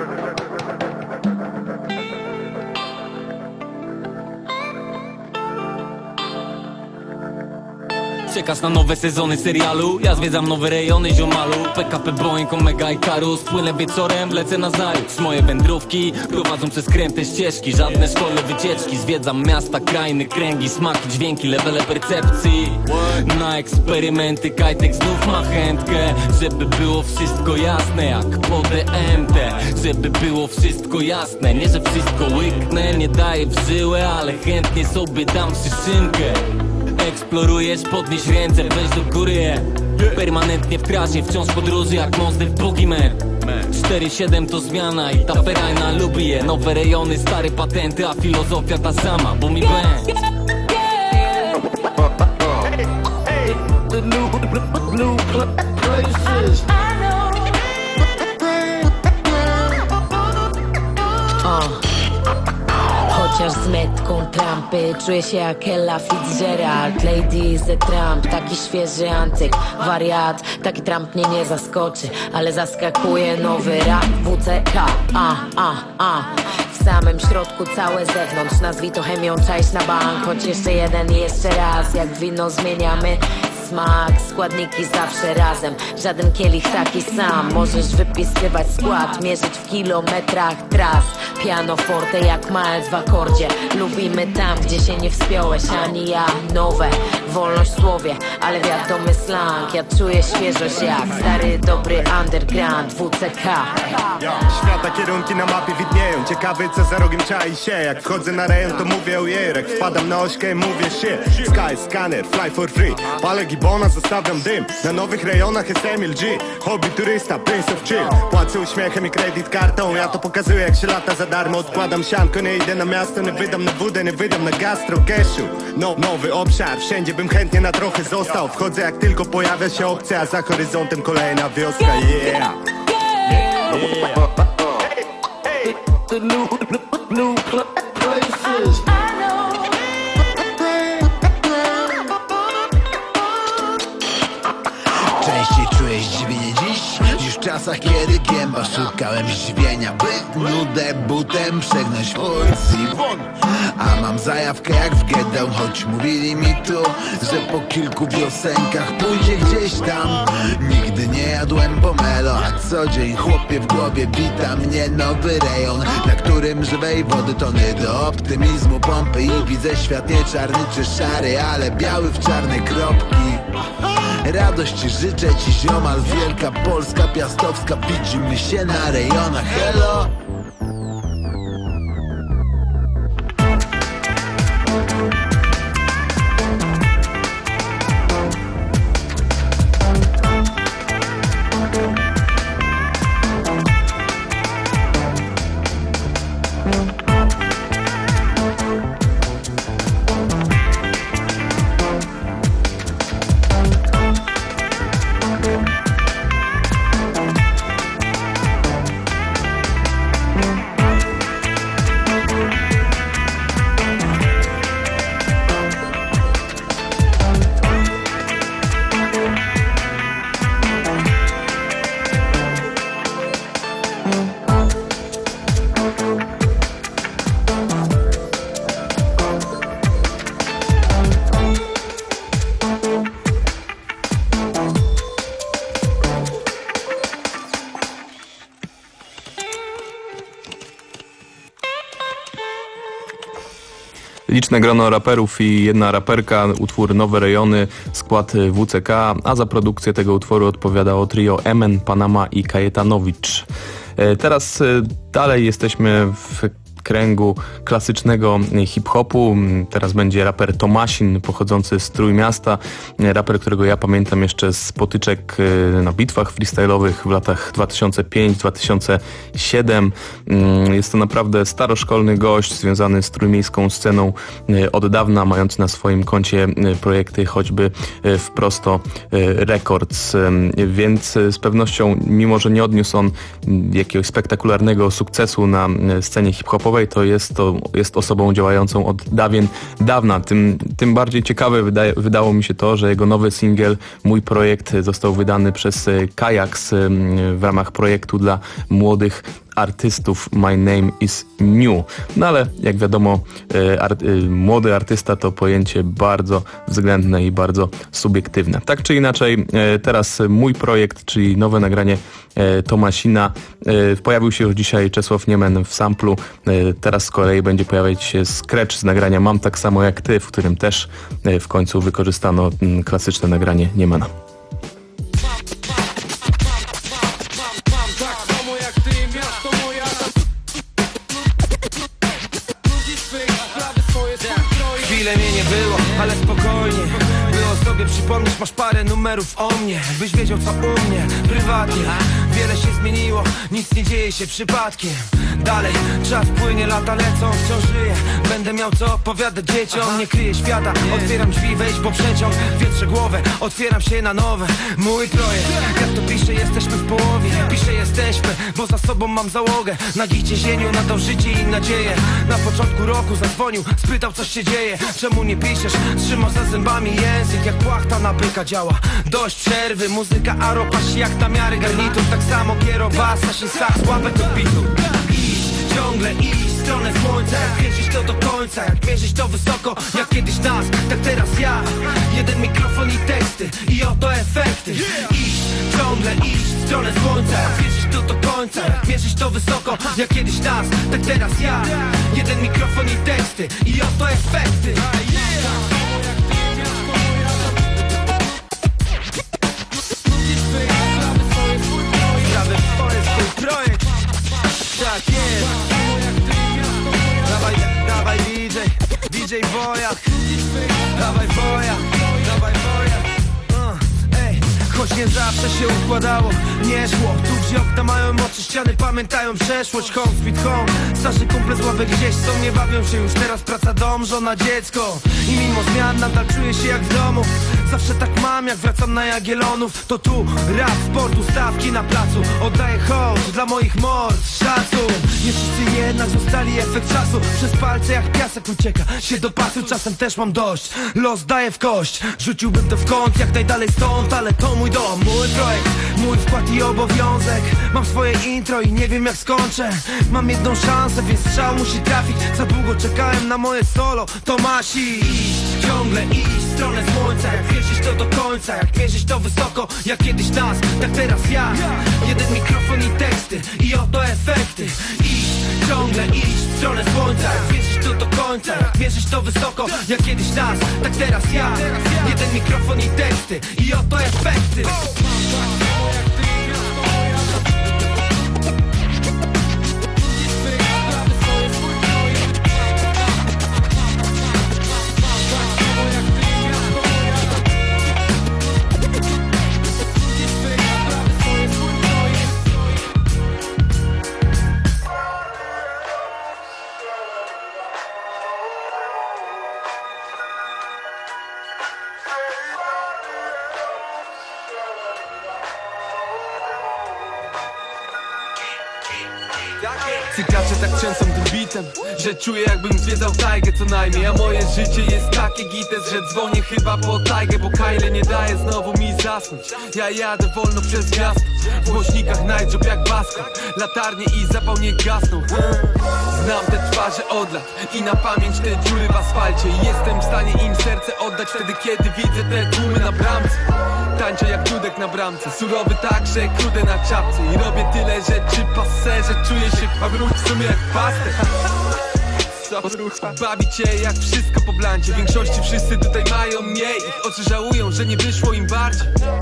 Czekasz na nowe sezony serialu, ja zwiedzam nowe rejony ziomalu. P K P, Boeing, Omega i Karus. Płynę wieczorem, lecę na zajutrz. Moje wędrówki prowadzą przez kręte ścieżki. Żadne szkolne wycieczki, zwiedzam miasta, krainy, kręgi, smaki, dźwięki, levele percepcji. Na eksperymenty Kajtek znów ma chętkę, żeby było wszystko jasne jak po D M T. Żeby było wszystko jasne, nie że wszystko łyknę, nie daję w żyłę, ale chętnie sobie dam przyszynkę. Eksplorujesz, podnieś ręce, weź do góry. Permanentnie w trasie, wciąż podróży jak mosty w Boogeyman. cztery siedem to zmiana i ta ferajna lubi je. Nowe rejony, stare patenty, a filozofia ta sama, bo mi band. Chociaż z metką trampy czuję się jak Ella Fitzgerald. Lady ze Trump, taki świeży antyk, wariat. Taki Trump mnie nie zaskoczy, ale zaskakuje nowy rap. W C K, a, a, a. W samym środku całe zewnątrz, nazwij to chemią, czaisz na bank. Choć jeszcze jeden i jeszcze raz, jak wino zmieniamy smak, składniki zawsze razem. Żaden kielich taki sam. Możesz wypisywać skład, mierzyć w kilometrach tras. Piano forte jak Miles w akordzie. Lubimy tam, gdzie się nie wspiąłeś ani ja. Nowe, wolność w słowie, ale wiadomy slang. Ja czuję świeżość jak stary dobry underground. W C K. Świata kierunki na mapie widnieją. Ciekawy co za rogiem czai się. Jak wchodzę na rejon to mówię ojej. Jak wpadam na ośkę mówię się. Sky, scanner, fly for free. Palek i Bona zostawiam dym. Na nowych rejonach jest Emil G. Hobby turysta, Prince of Chill. Płacę uśmiechem i kredyt kartą. Ja to pokazuję jak się lata za darmo. Odkładam sianko, nie idę na miasto. Nie wydam na wódę, nie wydam na gastro cashu. No, nowy obszar, wszędzie bym chętnie na trochę został. Wchodzę jak tylko pojawia się opcja, a za horyzontem kolejna wioska, yeah. Yeah. The new, new places. Częściej czuję zdziwienie dziś niż w czasach, kiedy gęba szukałem zdziwienia, by nudę butem przegnąć ulicy. A mam zajawkę jak w Get Down, choć mówili mi tu, że po kilku piosenkach pójdzie gdzieś tam. Nigdy nie jadłem pomelo, a co dzień chłopie w głowie bita mnie nowy rejon, na którym żywej wody tony do optymizmu pompy. I widzę świat nie czarny czy szary, ale biały w czarne kropki. Radości życzę ci ziomal, wielka Polska piastowska, widzimy się na rejonach, hello. Liczne grono raperów i jedna raperka, utwór Nowe Rejony, skład W C K, a za produkcję tego utworu odpowiadało trio Emen, Panama i Kajetanowicz. Teraz dalej jesteśmy w kręgu klasycznego hip-hopu. Teraz będzie raper Tomasin, pochodzący z Trójmiasta. Raper, którego ja pamiętam jeszcze z potyczek na bitwach freestyle'owych w latach dwa tysiące piąty do dwa tysiące siódmego. Jest to naprawdę staroszkolny gość, związany z trójmiejską sceną od dawna, mający na swoim koncie projekty choćby w Prosto Records. Więc z pewnością, mimo że nie odniósł on jakiegoś spektakularnego sukcesu na scenie hip-hopowej, to jest, to jest osobą działającą od dawien dawna. Tym, tym bardziej ciekawe wydaje, wydało mi się to, że jego nowy singiel Mój Projekt został wydany przez Kajaks w ramach projektu dla młodych artystów My Name is New. No ale jak wiadomo, art, młody artysta to pojęcie bardzo względne i bardzo subiektywne. Tak czy inaczej, teraz Mój Projekt, czyli nowe nagranie Tomasina. Pojawił się już dzisiaj Czesław Niemen w samplu. Teraz z kolei będzie pojawiać się Scratch z nagrania Mam tak samo jak ty, w którym też w końcu wykorzystano klasyczne nagranie Niemena. Chwilę mnie nie było, ale spokojnie. Było sobie przypomnieć, masz parę numerów o mnie, byś wiedział co u mnie prywatnie. Wiele się zmieniło, nic nie dzieje się przypadkiem. Dalej, czas płynie, lata lecą, wciąż żyję. Będę miał co opowiadać dzieciom, nie kryję świata. Otwieram drzwi, wejść po przeciąg, wietrzę głowę, otwieram się na nowe. Mój projekt, jak to piszę, jesteśmy w połowie. Piszę jesteśmy, bo za sobą mam załogę. Na dziś cieniu, na to życie i nadzieję. Na początku roku zadzwonił, spytał co się dzieje. Czemu nie piszesz? Trzymał za zębami język, jak płachta na byka działa. Dość przerwy, muzyka aropaś jak na miary garnitur. Tak samo kierowasa się saks, łapek do bitu. Iść, ciągle iść w stronę słońca. Jak wierzyć to do końca, jak mierzyć to wysoko. Jak kiedyś nas, tak teraz ja. Jeden mikrofon i teksty, i oto efekty. Iść, ciągle iść w stronę słońca. Jak wierzyć to do końca, jak mierzyć to wysoko. Jak kiedyś nas, tak teraz ja. Jeden mikrofon i teksty, i oto efekty. Projekt, tak jest. Dawaj, dawaj D J, D J Wojak. Dawaj Wojak, dawaj Wojak. choć nie zawsze się układało, nie szło. Tu gdzie okna mają oczy, ściany pamiętają przeszłość. Home sweet home, starszy kumple z ławek gdzieś są, nie bawią się już teraz, praca, dom, żona, dziecko. I mimo zmian nadal czuję się jak w domu. Zawsze tak mam, jak wracam na Jagiellonów. To tu rap, sport, stawki na placu. Oddaję hołd dla moich mord, szacun. Nie wszyscy jednak zostali, efekt czasu przez palce jak piasek ucieka się do pasu. Czasem też mam dość, los daje w kość. Rzuciłbym to w kąt, jak najdalej stąd, ale to mój dom, mój projekt, mój wkład i obowiązek. Mam swoje intro i nie wiem jak skończę. Mam jedną szansę, więc strzał musi trafić. Za długo czekałem na moje solo, to masz iść, ciągle iść w stronę słońca. Jak wierzysz to do końca, jak mierzysz to wysoko, jak kiedyś nas, tak teraz ja. Jeden mikrofon i teksty, i oto efekty. Iść, ciągle iść w stronę słońca. Jak wierzysz to do końca, jak mierzysz to wysoko, jak kiedyś nas, tak teraz ja. Jeden mikrofon i teksty, i oto efekty. Cykacze tak trzęsą tym bitem, że czuję jakbym zwiedzał tajgę co najmniej. A moje życie jest takie gites, że dzwonię chyba po tajgę, bo Kyle nie daje znowu mi zasnąć. Ja jadę wolno przez miasto, w głośnikach night job jak basko. Latarnie i zapał nie gasną. Znam te twarze od lat i na pamięć te dziury w asfalcie. I jestem w stanie im serce oddać wtedy, kiedy widzę te tłumy na bramce. Tańczę jak dudek na bramce, surowy tak, że krudę na czapce. I robię tyle rzeczy passe, że czuję się pawruch w sumie jak paster. Bawi cię jak wszystko po blancie. W większości wszyscy tutaj mają mniej. Ich oczy żałują, że nie wyszło im bardziej.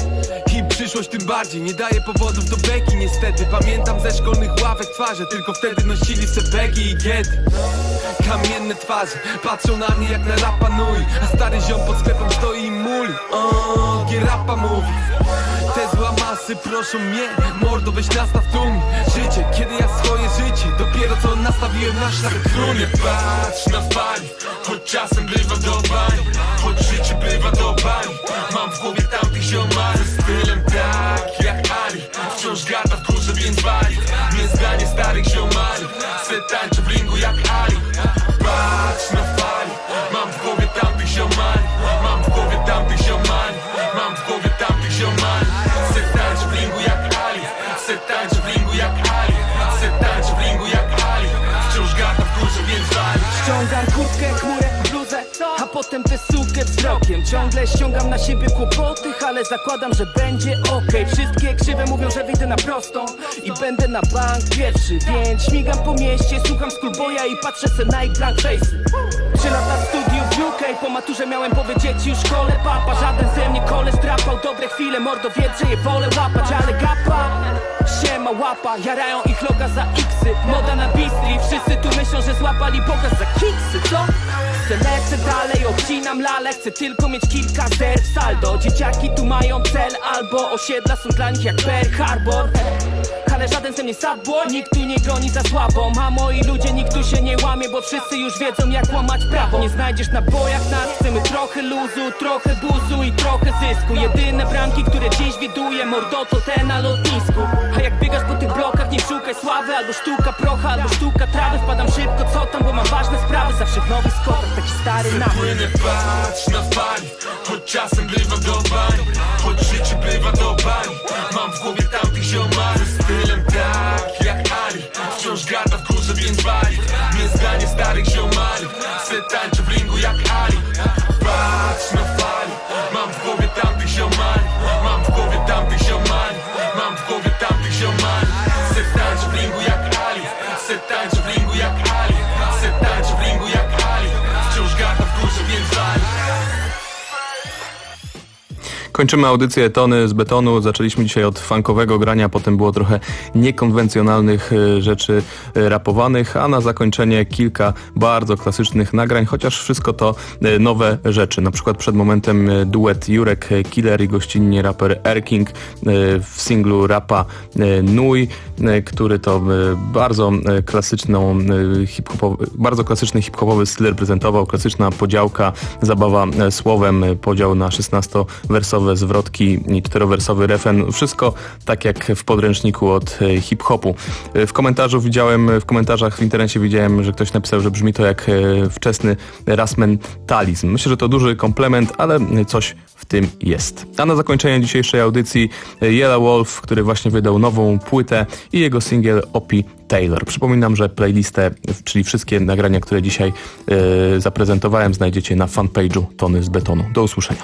I przyszłość tym bardziej nie daje powodów do beki niestety. Pamiętam ze szkolnych ławek twarze, tylko wtedy nosili se begi i giety. Kamienne twarze patrzą na mnie jak na rapa nui, a stary ziom pod sklepem stoi i muli. O, G-rapa mówi. Te zła masy proszą mnie, mordo weź nastaw tu mnie życie, kiedy ja swoje życie dopiero co nastawiłem na szlak. Nie patrz na fali, choć czasem bywa do bani, choć życie bywa do bani. Mam w głowie tamtych ziomary z stylem tak jak Ali. Wciąż gada w górze, więc wali. Nie zganie starych ziomary, se tańczę w ringu jak Ali. Patrz na fali, mam w głowie tamtych ziomary, mam w głowie tamtych ziomary, mam w głowie tamtych ziomary. Se tańczę w ringu jak Ali, se tańczę w ringu jak Ali, se tańczę w ringu jak Ali. Wciąż gada w górze, więc wali. Ściągam kurtkę, chmurę, bluzę, a potem tę sukę wzrokiem. Ciągle ściągam na siebie kłopoty, ale zakładam, że będzie okej. Okay. Wszystkie krzywe mówią, że wyjdę na prostą i będę na bank pierwszy. Więc śmigam po mieście, słucham Schoolboya i patrzę se na ich blank face'y. Trzy lata studiów w U K, po maturze miałem powiedzieć już w szkole. Papa, żaden ze mnie kole strapał. Dobre chwile, mordo wie, że je wolę łapać, ale gapa siema łapa, jarają ich loga za X-y. Moda na bistri, wszyscy tu myślą, że złapali Boga za kiksy, co? Chcę lecę dalej, obcinam lale, chcę tylko mieć kilka zer w saldo. Dzieciaki tu mają cel, albo osiedla są dla nich jak Pearl Harbor. Ale żaden ze mnie sad boy, nikt tu nie goni za słabą. A moi ludzie, nikt tu się nie łamie, bo wszyscy już wiedzą jak łamać prawo. Nie znajdziesz na bojach nas, chcemy trochę luzu, trochę buzu i trochę zysku. Jedyne bramki, które dziś widuję, mordo, to te na lotnisku. A jak biegasz po tych blokach, nie szukaj sławy, albo sztuka procha, albo sztuka trawy. Wpadam szybko, co tam, bo mam ważne sprawy. Zawsze w nowych skokach, taki stary nawyk. Płynę, patrz na fali, choć czasem bywa do bani, choć życie bywa do bani. Mam w głowie tamtych ziomary z stylem tak jak Ali. Wciąż gada w górze, więc wali. Nie zganie starych ziomary, se tańczę w ringu jak Ali. Patrz na fali, mam w głowie tamtych ziomary, mam w głowie tamtych ziomary, mam w głowie tamtych ziomary. Se tańczę w ringu jak Ali, se tańczę w ringu jak Ali, se tańczę w ringu jak Ali. Wciąż gada w górze, więc wali. Kończymy audycję Tony z Betonu. Zaczęliśmy dzisiaj od funkowego grania, potem było trochę niekonwencjonalnych rzeczy rapowanych, a na zakończenie kilka bardzo klasycznych nagrań, chociaż wszystko to nowe rzeczy. Na przykład przed momentem duet Jurek Killer i gościnnie raper Erking w singlu rapa Nuj, który to bardzo klasyczną hip-hopowy, bardzo klasyczny hip-hopowy styl prezentował, klasyczna podziałka, zabawa słowem, podział na szesnastowersowe zwrotki i czterowersowy refren. Wszystko tak jak w podręczniku od hip-hopu. W komentarzu widziałem, w komentarzach w internecie widziałem, że ktoś napisał, że brzmi to jak wczesny rasmentalizm. Myślę, że to duży komplement, ale coś w tym jest. A na zakończenie dzisiejszej audycji Yellow Wolf, który właśnie wydał nową płytę i jego singiel Opie Taylor. Przypominam, że playlistę, czyli wszystkie nagrania, które dzisiaj yy, zaprezentowałem, znajdziecie na fanpage'u Tony z Betonu. Do usłyszenia.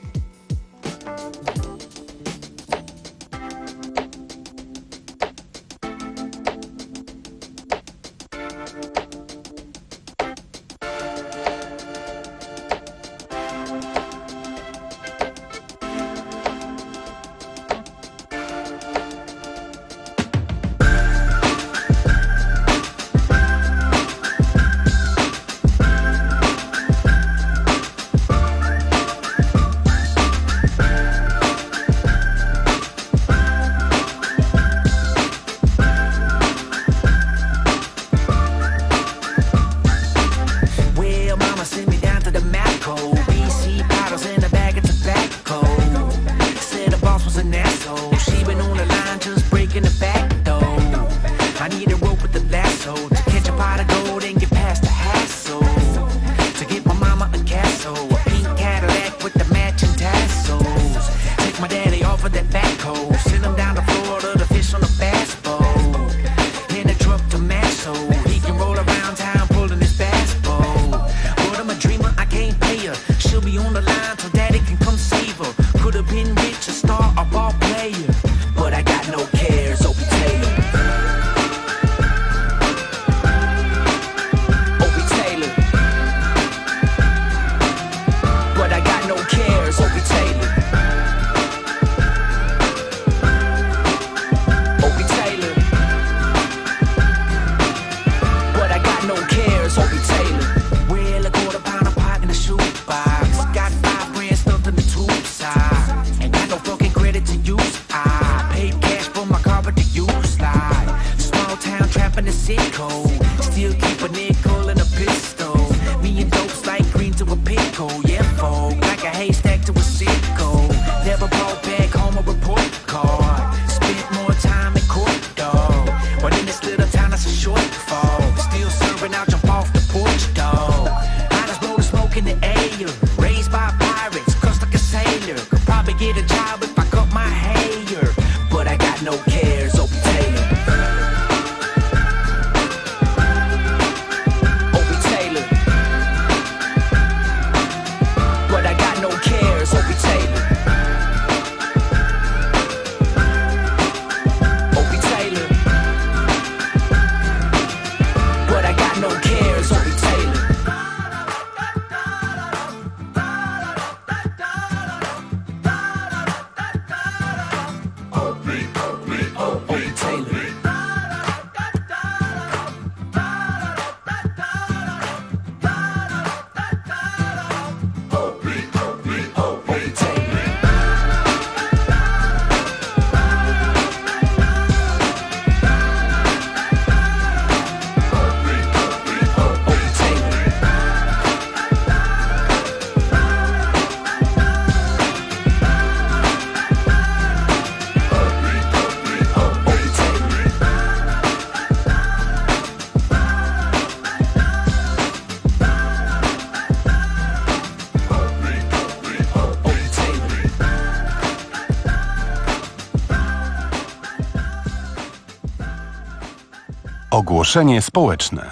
Ogłoszenie społeczne.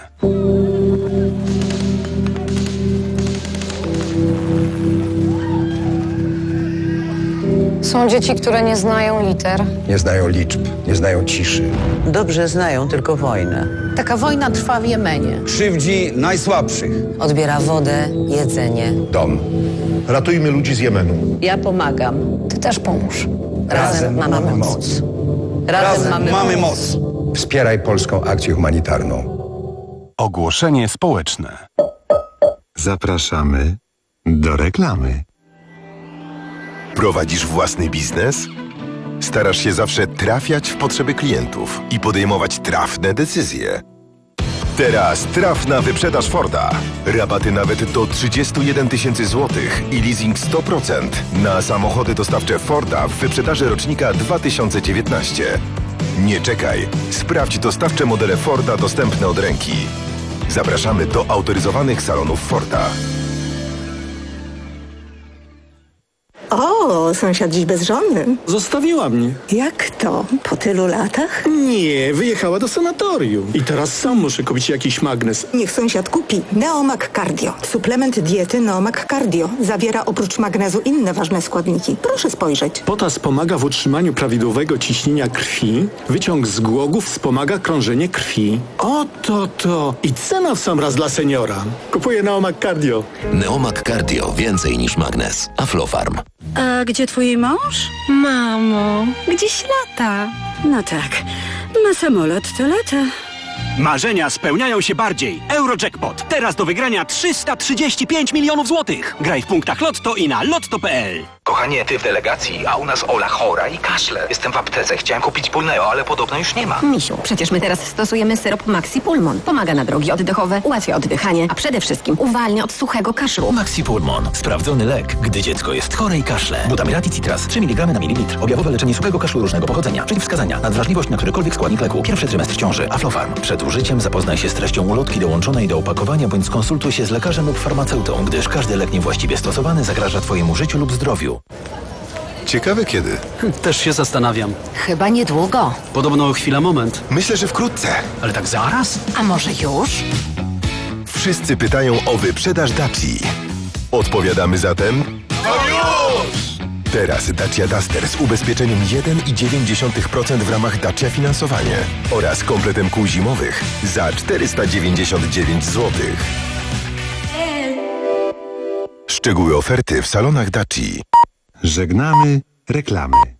Są Są dzieci, które nie znają liter. Nie znają liczb, nie znają ciszy. Dobrze znają tylko wojnę. Taka wojna trwa w Jemenie. Krzywdzi najsłabszych. Odbiera wodę, jedzenie. Dom. Ratujmy ludzi z Jemenu. Ja pomagam. Ty też pomóż. Razem, Razem mamy, mamy moc. moc. Razem, Razem mamy, mamy moc. moc. Wspieraj polską akcję humanitarną. Ogłoszenie społeczne. Zapraszamy do reklamy. Prowadzisz własny biznes? Starasz się zawsze trafiać w potrzeby klientów i podejmować trafne decyzje. Teraz trafna wyprzedaż Forda. Rabaty nawet do trzydzieści jeden tysięcy złotych i leasing sto procent na samochody dostawcze Forda w wyprzedaży rocznika dwa tysiące dziewiętnaście. Nie czekaj. Sprawdź dostawcze modele Forda dostępne od ręki. Zapraszamy do autoryzowanych salonów Forda. O, sąsiad dziś bezżonny. Zostawiła mnie. Jak to? Po tylu latach? Nie, wyjechała do sanatorium. I teraz sam muszę kupić jakiś magnes. Niech sąsiad kupi Neomag Cardio. Suplement diety Neomag Cardio. Zawiera oprócz magnezu inne ważne składniki. Proszę spojrzeć. Potas pomaga w utrzymaniu prawidłowego ciśnienia krwi. Wyciąg z głogów wspomaga krążenie krwi. Oto to. I cena w sam raz dla seniora. Kupuję Neomag Cardio. Neomag Cardio. Więcej niż magnes. Aflofarm. A gdzie twój mąż? Mamo, gdzieś lata. No tak, ma samolot, to lata. Marzenia spełniają się bardziej. Eurojackpot. Teraz do wygrania trzysta trzydzieści pięć milionów złotych. Graj w punktach Lotto i na lotto kropka p l. Kochanie, ty w delegacji, a u nas Ola chora i kaszle. Jestem w aptece, chciałem kupić Pulneo, ale podobno już nie ma. Misiu, przecież my teraz stosujemy syrop Maxi Pulmon. Pomaga na drogi oddechowe, ułatwia oddychanie, a przede wszystkim uwalnia od suchego kaszlu. Maxi Pulmon. Sprawdzony lek, gdy dziecko jest chore i kaszle. Butamirati Citras. trzy miligramy na mililitr. Objawowe leczenie suchego kaszlu różnego pochodzenia. Przeciwwskazania. Nadwrażliwość na którykolwiek składnik leku. Pierwszy trymestr ciąży. Aflofarm. Przed użyciem zapoznaj się z treścią ulotki dołączonej do opakowania bądź skonsultuj się z lekarzem lub farmaceutą, gdyż każdy lek niewłaściwie stosowany zagraża twojemu życiu lub zdrowiu. Ciekawe kiedy. Też się zastanawiam. Chyba niedługo. Podobno chwila moment. Myślę, że wkrótce. Ale tak zaraz? A może już? Wszyscy pytają o wyprzedaż Daci. Odpowiadamy zatem... No już! Teraz Dacia Duster z ubezpieczeniem jeden i dziewięć dziesiątych procent w ramach Dacia Finansowanie oraz kompletem kół zimowych za czterysta dziewięćdziesiąt dziewięć złotych. Szczegóły oferty w salonach Daci. Żegnamy reklamy.